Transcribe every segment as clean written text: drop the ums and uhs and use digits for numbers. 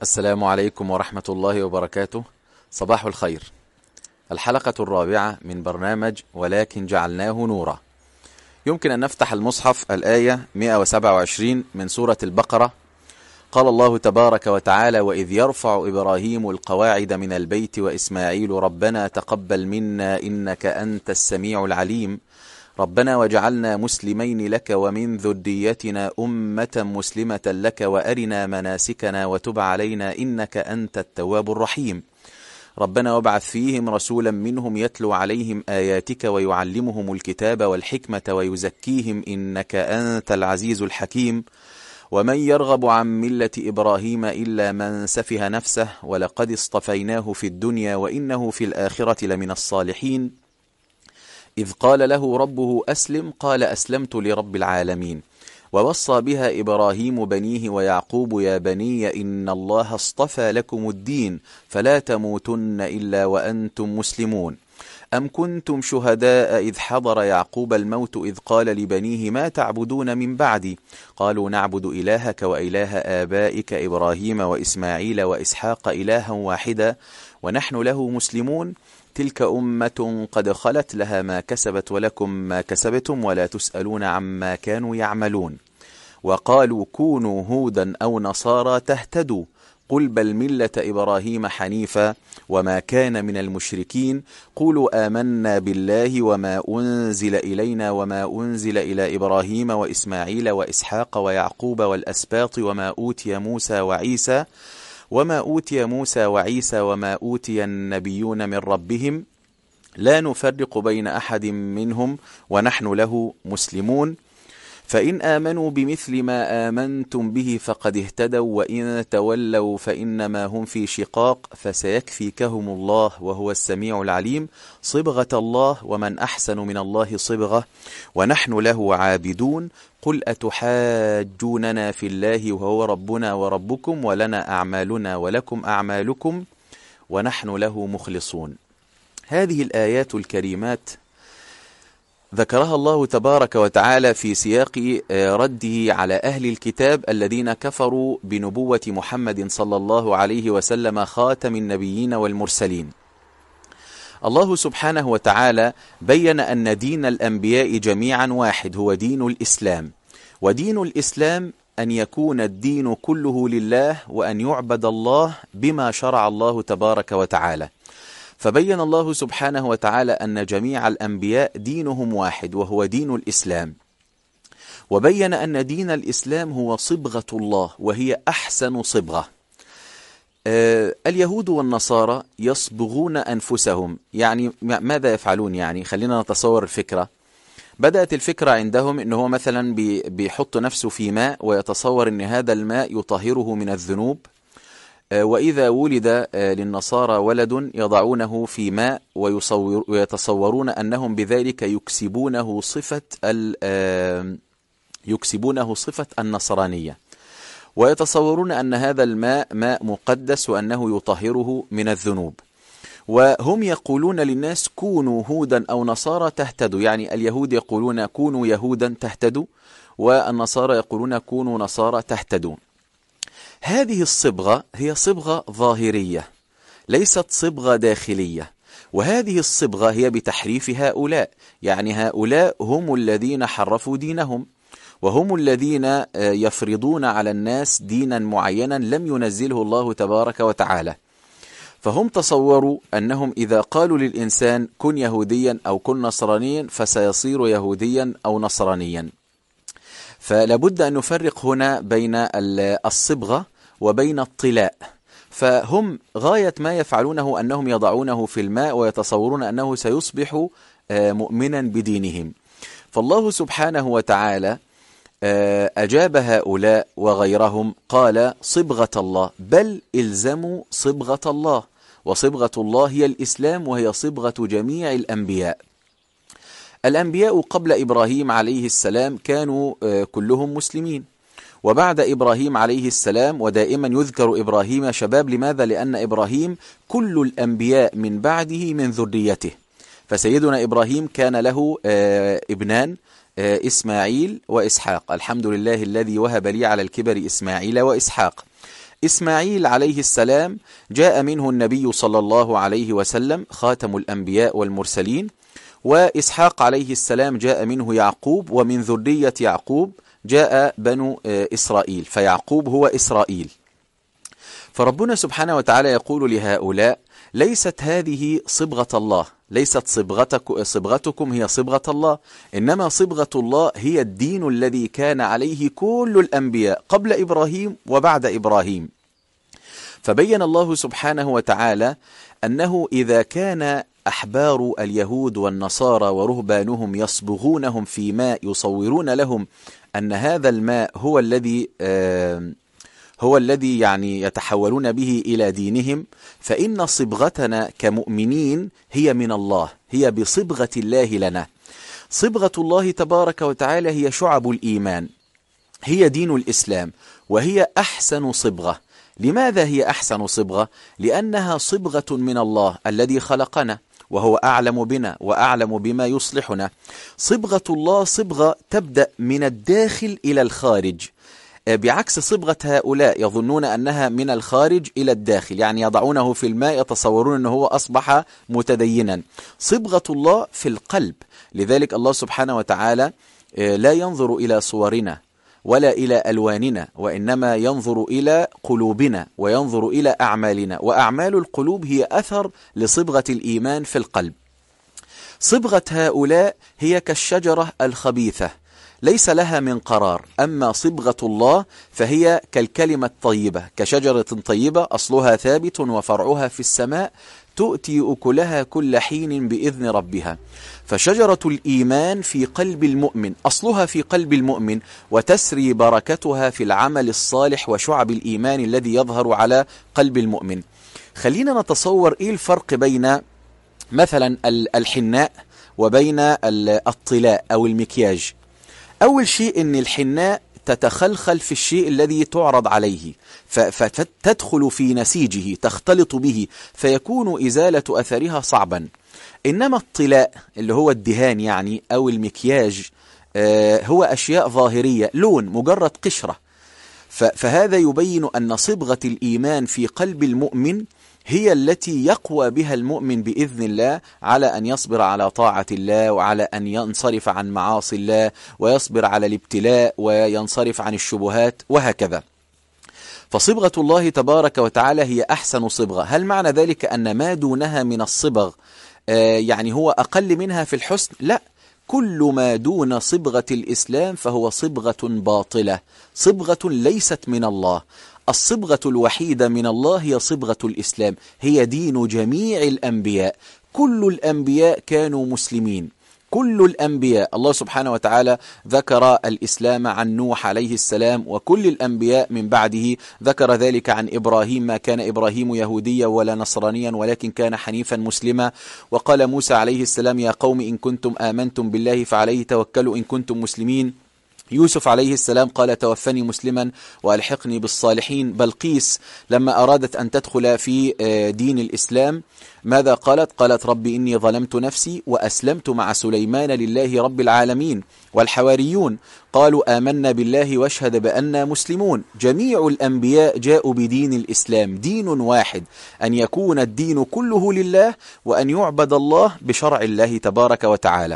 السلام عليكم ورحمة الله وبركاته. صباح الخير. الحلقة الرابعة من برنامج ولكن جعلناه نورا. يمكن أن نفتح المصحف الآية 127 من سورة البقرة. قال الله تبارك وتعالى: وإذ يرفع إبراهيم القواعد من البيت وإسماعيل ربنا تقبل منا إنك أنت السميع العليم ربنا وجعلنا مسلمين لك ومن ذريتنا أمة مسلمة لك وأرنا مناسكنا وتب علينا إنك أنت التواب الرحيم ربنا وابعث فيهم رسولا منهم يتلو عليهم آياتك ويعلمهم الكتاب والحكمة ويزكيهم إنك أنت العزيز الحكيم ومن يرغب عن ملة إبراهيم إلا من سفه نفسه ولقد اصطفيناه في الدنيا وإنه في الآخرة لمن الصالحين إذ قال له ربه أسلم قال أسلمت لرب العالمين ووصى بها إبراهيم بنيه ويعقوب يا بني إن الله اصطفى لكم الدين فلا تموتن إلا وأنتم مسلمون أم كنتم شهداء إذ حضر يعقوب الموت إذ قال لبنيه ما تعبدون من بعدي قالوا نعبد إلهك وإله آبائك إبراهيم وإسماعيل وإسحاق إلها واحدا ونحن له مسلمون تلك أمة قد خلت لها ما كسبت ولكم ما كسبتم ولا تسألون عما كانوا يعملون وقالوا كونوا هودا أو نصارى تهتدوا قل بل ملة إبراهيم حنيفا وما كان من المشركين قولوا آمنا بالله وما أنزل إلينا وما أنزل إلى إبراهيم وإسماعيل وإسحاق ويعقوب والأسباط وما أوتي موسى وعيسى وما أوتي النبيون من ربهم لا نفرق بين أحد منهم ونحن له مسلمون فإن آمنوا بمثل ما آمنتم به فقد اهتدوا وإن تولوا فإنما هم في شقاق فسيكفيكهم الله وهو السميع العليم صبغة الله ومن أحسن من الله صبغة ونحن له عابدون قل أتحاجوننا في الله وهو ربنا وربكم ولنا أعمالنا ولكم أعمالكم ونحن له مخلصون. هذه الآيات الكريمات ذكرها الله تبارك وتعالى في سياق رده على أهل الكتاب الذين كفروا بنبوة محمد صلى الله عليه وسلم خاتم النبيين والمرسلين. الله سبحانه وتعالى بين أن دين الأنبياء جميعا واحد هو دين الإسلام، ودين الإسلام أن يكون الدين كله لله وأن يعبد الله بما شرع الله تبارك وتعالى. فبين الله سبحانه وتعالى أن جميع الأنبياء دينهم واحد وهو دين الإسلام، وبين أن دين الإسلام هو صبغة الله وهي أحسن صبغة. اليهود والنصارى يصبغون أنفسهم، يعني ماذا يفعلون؟ يعني خلينا نتصور الفكرة. بدأت الفكرة عندهم إنه هو مثلا بيحط نفسه في ماء ويتصور إن هذا الماء يطهره من الذنوب، وإذا ولد للنصارى ولد يضعونه في ماء ويتصورون أنهم بذلك يكسبونه صفة النصرانية، ويتصورون أن هذا الماء ماء مقدس وأنه يطهره من الذنوب. وهم يقولون للناس كونوا هودا أو نصارى تهتدوا، يعني اليهود يقولون كونوا يهودا تهتدوا والنصارى يقولون كونوا نصارى تهتدوا. هذه الصبغة هي صبغة ظاهرية ليست صبغة داخلية، وهذه الصبغة هي بتحريف هؤلاء، يعني هؤلاء هم الذين حرفوا دينهم وهم الذين يفرضون على الناس دينا معينا لم ينزله الله تبارك وتعالى. فهم تصوروا أنهم إذا قالوا للإنسان كن يهوديا أو كن نصرانيا فسيصير يهوديا أو نصرانيا. فلابد أن نفرق هنا بين الصبغة وبين الطلاء. فهم غاية ما يفعلونه أنهم يضعونه في الماء ويتصورون أنه سيصبح مؤمنا بدينهم. فالله سبحانه وتعالى أجاب هؤلاء وغيرهم قال صبغة الله، بل إلزموا صبغة الله، وصبغة الله هي الإسلام وهي صبغة جميع الأنبياء. الأنبياء قبل إبراهيم عليه السلام كانوا كلهم مسلمين، وبعد إبراهيم عليه السلام ودائما يذكر إبراهيم شباب. لماذا؟ لأن إبراهيم كل الأنبياء من بعده من ذريته، فسيدنا إبراهيم كان له ابنان إسماعيل وإسحاق. الحمد لله الذي وهب لي على الكبر إسماعيل وإسحاق. إسماعيل عليه السلام جاء منه النبي صلى الله عليه وسلم خاتم الأنبياء والمرسلين، وإسحاق عليه السلام جاء منه يعقوب، ومن ذرية يعقوب جاء بنو إسرائيل، فيعقوب هو إسرائيل. فربنا سبحانه وتعالى يقول لهؤلاء: ليست هذه صبغة الله، ليست صبغتكم هي صبغة الله، إنما صبغة الله هي الدين الذي كان عليه كل الأنبياء قبل إبراهيم وبعد إبراهيم. فبين الله سبحانه وتعالى أنه إذا كان أحبار اليهود والنصارى ورهبانهم يصبغونهم في ماء يصورون لهم أن هذا الماء هو الذي يعني يتحولون به إلى دينهم، فإن صبغتنا كمؤمنين هي من الله، هي بصبغة الله لنا. صبغة الله تبارك وتعالى هي شعب الإيمان، هي دين الإسلام، وهي أحسن صبغة. لماذا هي أحسن صبغة؟ لأنها صبغة من الله الذي خلقنا، وهو أعلم بنا وأعلم بما يصلحنا. صبغة الله صبغة تبدأ من الداخل إلى الخارج، بعكس صبغة هؤلاء يظنون أنها من الخارج إلى الداخل، يعني يضعونه في الماء يتصورون أنه هو أصبح متدينا. صبغة الله في القلب، لذلك الله سبحانه وتعالى لا ينظر إلى صورنا ولا إلى ألواننا، وإنما ينظر إلى قلوبنا وينظر إلى أعمالنا، وأعمال القلوب هي أثر لصبغة الإيمان في القلب. صبغة هؤلاء هي كالشجرة الخبيثة ليس لها من قرار، أما صبغة الله فهي كالكلمة الطيبة، كشجرة طيبة أصلها ثابت وفرعها في السماء تؤتي أكلها كل حين بإذن ربها. فشجرة الإيمان في قلب المؤمن، أصلها في قلب المؤمن، وتسري بركتها في العمل الصالح وشعب الإيمان الذي يظهر على قلب المؤمن. خلينا نتصور إيه الفرق بين مثلا الحناء وبين الطلاء أو المكياج. أول شيء أن الحناء تتخلخل في الشيء الذي تعرض عليه، فتدخل في نسيجه، تختلط به، فيكون إزالة أثرها صعبا. إنما الطلاء اللي هو الدهان يعني أو المكياج هو أشياء ظاهرية، لون، مجرد قشرة. فهذا يبين أن صبغة الإيمان في قلب المؤمن هي التي يقوى بها المؤمن بإذن الله على أن يصبر على طاعة الله، وعلى أن ينصرف عن معاصي الله، ويصبر على الابتلاء، وينصرف عن الشبهات، وهكذا. فصبغة الله تبارك وتعالى هي أحسن صبغة. هل معنى ذلك أن ما دونها من الصبغ يعني هو أقل منها في الحسن؟ لا، كل ما دون صبغة الإسلام فهو صبغة باطلة، صبغة ليست من الله. الصبغة الوحيدة من الله هي صبغة الإسلام، هي دين جميع الأنبياء. كل الأنبياء كانوا مسلمين، كل الأنبياء. الله سبحانه وتعالى ذكر الإسلام عن نوح عليه السلام، وكل الأنبياء من بعده. ذكر ذلك عن إبراهيم: ما كان إبراهيم يهوديا ولا نصرانيا ولكن كان حنيفا مسلما. وقال موسى عليه السلام: يا قوم إن كنتم آمنتم بالله فعليه توكلوا إن كنتم مسلمين. يوسف عليه السلام قال: توفني مسلما وألحقني بالصالحين. بلقيس لما أرادت أن تدخل في دين الإسلام ماذا قالت؟ قالت: رب إني ظلمت نفسي وأسلمت مع سليمان لله رب العالمين. والحواريون قالوا: آمنا بالله واشهد بأننا مسلمون. جميع الأنبياء جاءوا بدين الإسلام، دين واحد، أن يكون الدين كله لله، وأن يعبد الله بشرع الله تبارك وتعالى.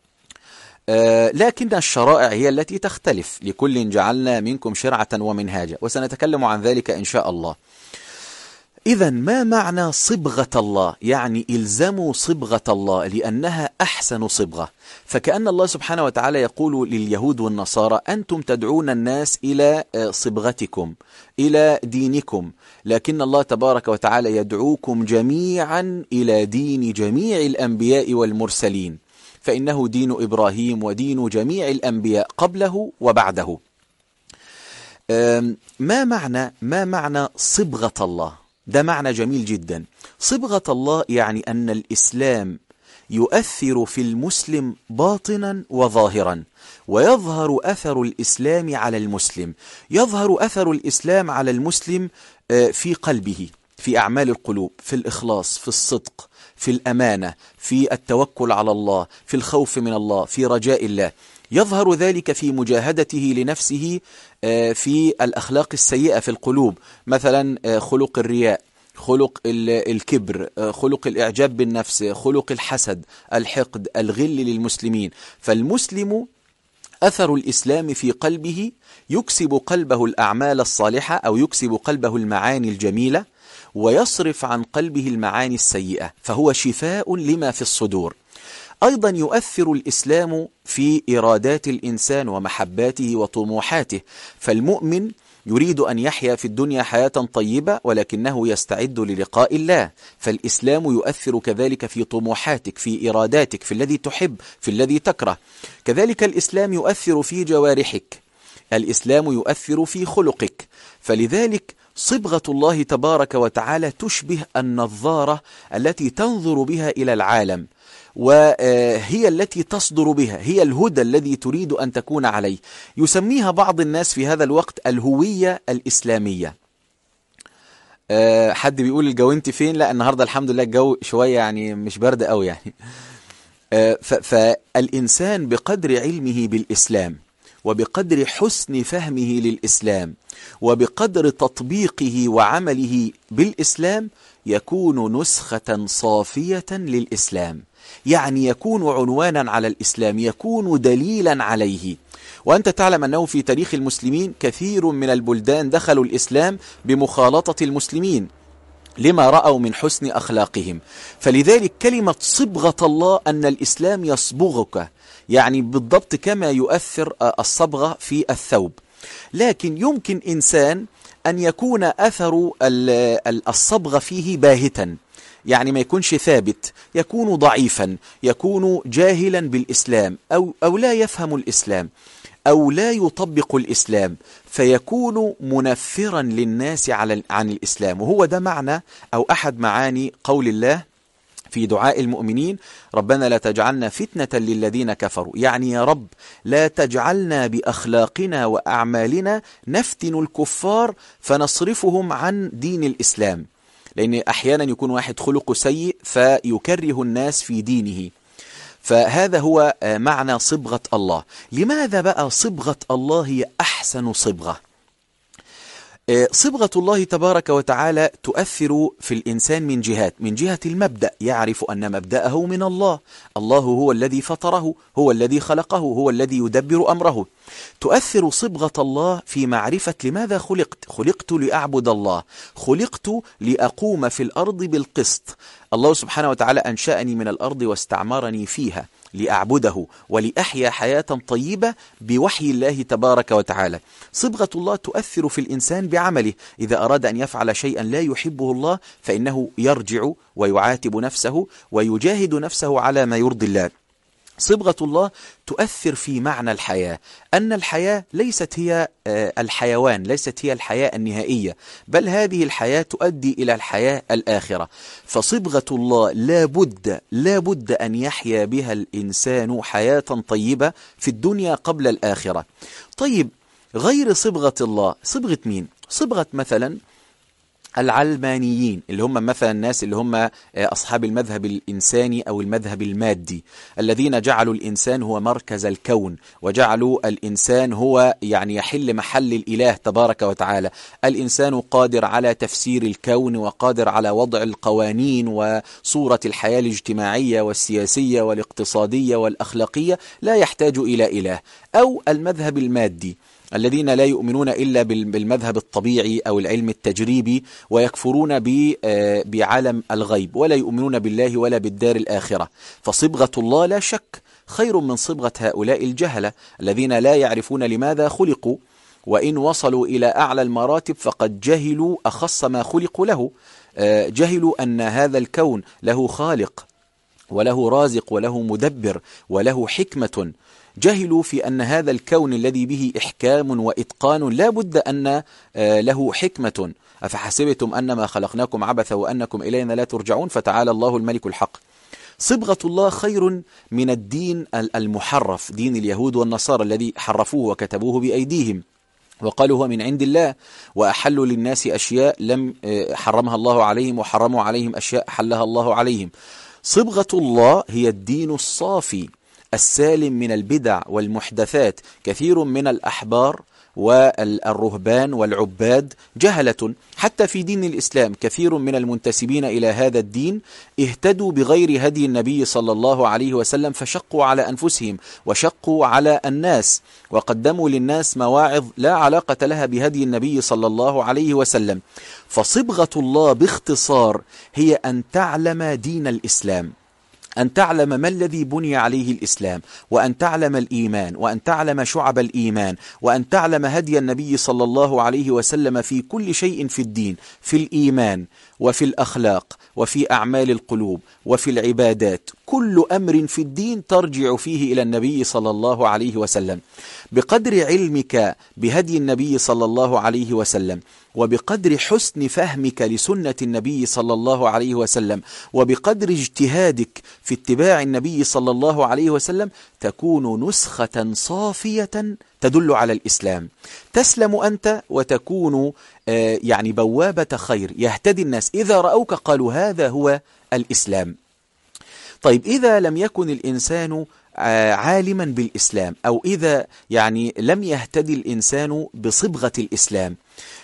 لكن الشرائع هي التي تختلف، لكل جعلنا منكم شرعة ومنهاجا، وسنتكلم عن ذلك إن شاء الله. إذا ما معنى صبغة الله؟ يعني إلزموا صبغة الله لأنها أحسن صبغة. فكأن الله سبحانه وتعالى يقول لليهود والنصارى: أنتم تدعون الناس إلى صبغتكم، إلى دينكم، لكن الله تبارك وتعالى يدعوكم جميعا إلى دين جميع الأنبياء والمرسلين، فإنه دين إبراهيم ودين جميع الأنبياء قبله وبعده. ما معنى صبغة الله؟ ده معنى جميل جدا. صبغة الله يعني أن الإسلام يؤثر في المسلم باطنا وظاهرا، ويظهر أثر الإسلام على المسلم. يظهر أثر الإسلام على المسلم في قلبه، في أعمال القلوب، في الإخلاص، في الصدق، في الأمانة، في التوكل على الله، في الخوف من الله، في رجاء الله. يظهر ذلك في مجاهدته لنفسه في الأخلاق السيئة في القلوب، مثلا خلق الرياء، خلق الكبر، خلق الإعجاب بالنفس، خلق الحسد، الحقد، الغل للمسلمين. فالمسلم أثر الإسلام في قلبه يكسب قلبه الأعمال الصالحة، أو يكسب قلبه المعاني الجميلة، ويصرف عن قلبه المعاني السيئة، فهو شفاء لما في الصدور. أيضا يؤثر الإسلام في إرادات الإنسان ومحباته وطموحاته، فالمؤمن يريد أن يحيا في الدنيا حياة طيبة ولكنه يستعد للقاء الله، فالإسلام يؤثر كذلك في طموحاتك، في إراداتك، في الذي تحب، في الذي تكره. كذلك الإسلام يؤثر في جوارحك، الإسلام يؤثر في خلقك. فلذلك صبغة الله تبارك وتعالى تشبه النظارة التي تنظر بها إلى العالم، وهي التي تصدر بها، هي الهدى الذي تريد أن تكون عليه. يسميها بعض الناس في هذا الوقت الهوية الإسلامية. حد بيقول الجو انت فين؟ لا، النهاردة الحمد لله الجو شوية يعني مش برد قوي يعني. فالإنسان بقدر علمه بالإسلام، وبقدر حسن فهمه للإسلام، وبقدر تطبيقه وعمله بالإسلام، يكون نسخة صافية للإسلام، يعني يكون عنوانا على الإسلام، يكون دليلا عليه. وأنت تعلم أنه في تاريخ المسلمين كثير من البلدان دخلوا الإسلام بمخالطة المسلمين لما رأوا من حسن أخلاقهم. فلذلك كلمة صبغة الله أن الإسلام يصبغك، يعني بالضبط كما يؤثر الصبغة في الثوب. لكن يمكن إنسان أن يكون أثر الصبغة فيه باهتا، يعني ما يكونش ثابت، يكون ضعيفا، يكون جاهلا بالإسلام، أو لا يفهم الإسلام، أو لا يطبق الإسلام، فيكون منفرا للناس عن الإسلام. وهو ده معنى أو أحد معاني قول الله في دعاء المؤمنين: ربنا لا تجعلنا فتنة للذين كفروا، يعني يا رب لا تجعلنا بأخلاقنا وأعمالنا نفتن الكفار فنصرفهم عن دين الإسلام، لأن أحيانا يكون واحد خلقه سيء فيكره الناس في دينه. فهذا هو معنى صبغة الله. لماذا بقى صبغة الله هي أحسن صبغة؟ صبغة الله تبارك وتعالى تؤثر في الإنسان من جهة المبدأ، يعرف أن مبدأه من الله، الله هو الذي فطره، هو الذي خلقه، هو الذي يدبر أمره. تؤثر صبغة الله في معرفة لماذا خلقت لأعبد الله، خلقت لأقوم في الأرض بالقسط. الله سبحانه وتعالى أنشأني من الأرض واستعمرني فيها لأعبده ولأحيا حياة طيبة بوحي الله تبارك وتعالى. صبغة الله تؤثر في الإنسان بعمله، إذا أراد أن يفعل شيئا لا يحبه الله فإنه يرجع ويعاتب نفسه ويجاهد نفسه على ما يرضي الله. صبغة الله تؤثر في معنى الحياة، أن الحياة ليست هي الحيوان، ليست هي الحياة النهائية، بل هذه الحياة تؤدي إلى الحياة الآخرة. فصبغة الله لا بد أن يحيا بها الإنسان حياة طيبة في الدنيا قبل الآخرة. طيب، غير صبغة الله صبغة مين؟ صبغة مثلا العلمانيين، اللي هم مثلا الناس اللي هم أصحاب المذهب الإنساني أو المذهب المادي، الذين جعلوا الإنسان هو مركز الكون، وجعلوا الإنسان هو يعني يحل محل الإله تبارك وتعالى. الإنسان قادر على تفسير الكون، وقادر على وضع القوانين وصورة الحياة الاجتماعية والسياسية والاقتصادية والأخلاقية، لا يحتاج إلى إله. أو المذهب المادي، الذين لا يؤمنون إلا بالمذهب الطبيعي أو العلم التجريبي، ويكفرون بعالم الغيب، ولا يؤمنون بالله ولا بالدار الآخرة. فصبغة الله لا شك خير من صبغة هؤلاء الجهلة الذين لا يعرفون لماذا خلقوا، وإن وصلوا إلى أعلى المراتب فقد جهلوا أخص ما خلقوا له. جهلوا أن هذا الكون له خالق وله رازق وله مدبر وله حكمة. جهلوا في أن هذا الكون الذي به إحكام وإتقان لا بد أن له حكمة. أفحسبتم أنما خلقناكم عبثا وأنكم إلينا لا ترجعون فتعالى الله الملك الحق. صبغة الله خير من الدين المحرف، دين اليهود والنصارى الذي حرفوه وكتبوه بأيديهم وقالوا هو من عند الله، وأحلوا للناس أشياء لم حرمها الله عليهم، وحرموا عليهم أشياء حلها الله عليهم. صبغة الله هي الدين الصافي السالم من البدع والمحدثات. كثير من الأحبار والرهبان والعباد جهلة حتى في دين الإسلام. كثير من المنتسبين إلى هذا الدين اهتدوا بغير هدي النبي صلى الله عليه وسلم، فشقوا على أنفسهم وشقوا على الناس، وقدموا للناس مواعظ لا علاقة لها بهدي النبي صلى الله عليه وسلم. فصبغة الله باختصار هي أن تعلم دين الإسلام، أن تعلم ما الذي بني عليه الإسلام، وأن تعلم الإيمان، وأن تعلم شعب الإيمان، وأن تعلم هدي النبي صلى الله عليه وسلم في كل شيء في الدين، في الإيمان وفي الأخلاق وفي أعمال القلوب وفي العبادات. كل أمر في الدين ترجع فيه إلى النبي صلى الله عليه وسلم. بقدر علمك بهدي النبي صلى الله عليه وسلم، وبقدر حسن فهمك لسنة النبي صلى الله عليه وسلم، وبقدر اجتهادك في اتباع النبي صلى الله عليه وسلم، تكون نسخة صافية تدل على الإسلام. تسلم أنت وتكون يعني بوابة خير، يهتدي الناس إذا رأوك قالوا هذا هو الإسلام. طيب إذا لم يكن الإنسان عالما بالإسلام، أو إذا يعني لم يهتدي الإنسان بصبغة الإسلام،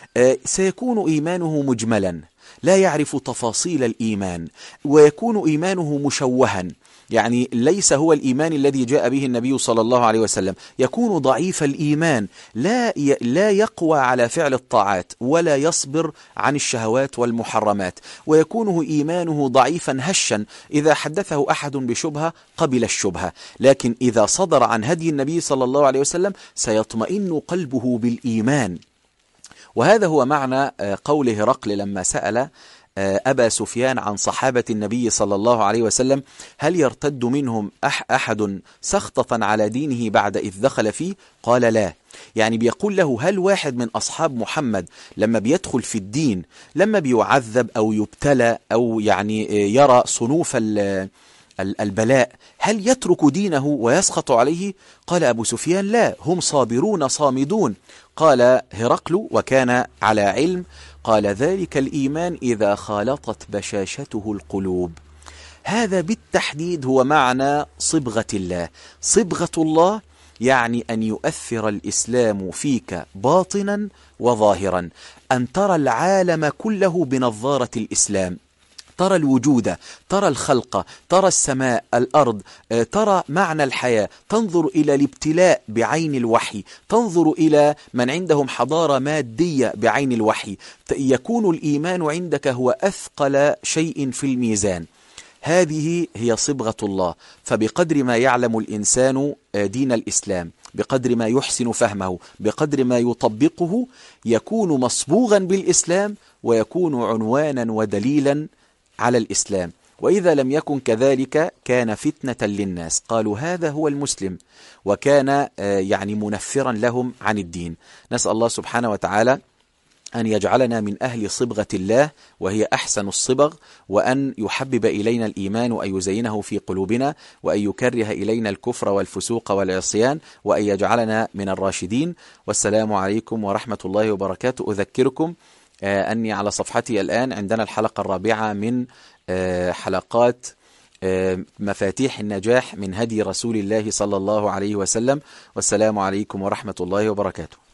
سيكون إيمانه مجملا، لا يعرف تفاصيل الإيمان، ويكون إيمانه مشوها، يعني ليس هو الإيمان الذي جاء به النبي صلى الله عليه وسلم. يكون ضعيف الإيمان، لا يقوى على فعل الطاعات، ولا يصبر عن الشهوات والمحرمات، ويكون إيمانه ضعيفا هشا. إذا حدثه أحد بشبهة قبل الشبهة، لكن إذا صدر عن هدي النبي صلى الله عليه وسلم سيطمئن قلبه بالإيمان. وهذا هو معنى قول هرقل لما سأل أبا سفيان عن صحابة النبي صلى الله عليه وسلم: هل يرتد منهم أحد سخطة على دينه بعد إذ دخل فيه؟ قال لا. يعني بيقول له: هل واحد من أصحاب محمد لما بيدخل في الدين، لما بيعذب أو يبتلى أو يعني يرى صنوف البلاء، هل يترك دينه ويسخط عليه؟ قال أبو سفيان: لا، هم صابرون صامدون. قال هرقل وكان على علم، قال: ذلك الإيمان إذا خالطت بشاشته القلوب. هذا بالتحديد هو معنى صبغة الله. صبغة الله يعني أن يؤثر الإسلام فيك باطنا وظاهرا، أن ترى العالم كله بنظارة الإسلام، ترى الوجود، ترى الخلق، ترى السماء، الأرض، ترى معنى الحياة، تنظر إلى الابتلاء بعين الوحي، تنظر إلى من عندهم حضارة مادية بعين الوحي. يكون الإيمان عندك هو أثقل شيء في الميزان. هذه هي صبغة الله. فبقدر ما يعلم الإنسان دين الإسلام، بقدر ما يحسن فهمه، بقدر ما يطبقه، يكون مصبوغا بالإسلام، ويكون عنوانا ودليلا على الإسلام. وإذا لم يكن كذلك كان فتنة للناس، قالوا هذا هو المسلم، وكان يعني منفرا لهم عن الدين. نسأل الله سبحانه وتعالى أن يجعلنا من أهل صبغة الله، وهي أحسن الصبغ، وأن يحبب إلينا الإيمان، وأن يزينه في قلوبنا، وأن يكره إلينا الكفر والفسوق والعصيان، وأن يجعلنا من الراشدين. والسلام عليكم ورحمة الله وبركاته. أذكركم أني على صفحتي الآن عندنا الحلقة الرابعة من حلقات مفاتيح النجاح من هدي رسول الله صلى الله عليه وسلم. والسلام عليكم ورحمة الله وبركاته.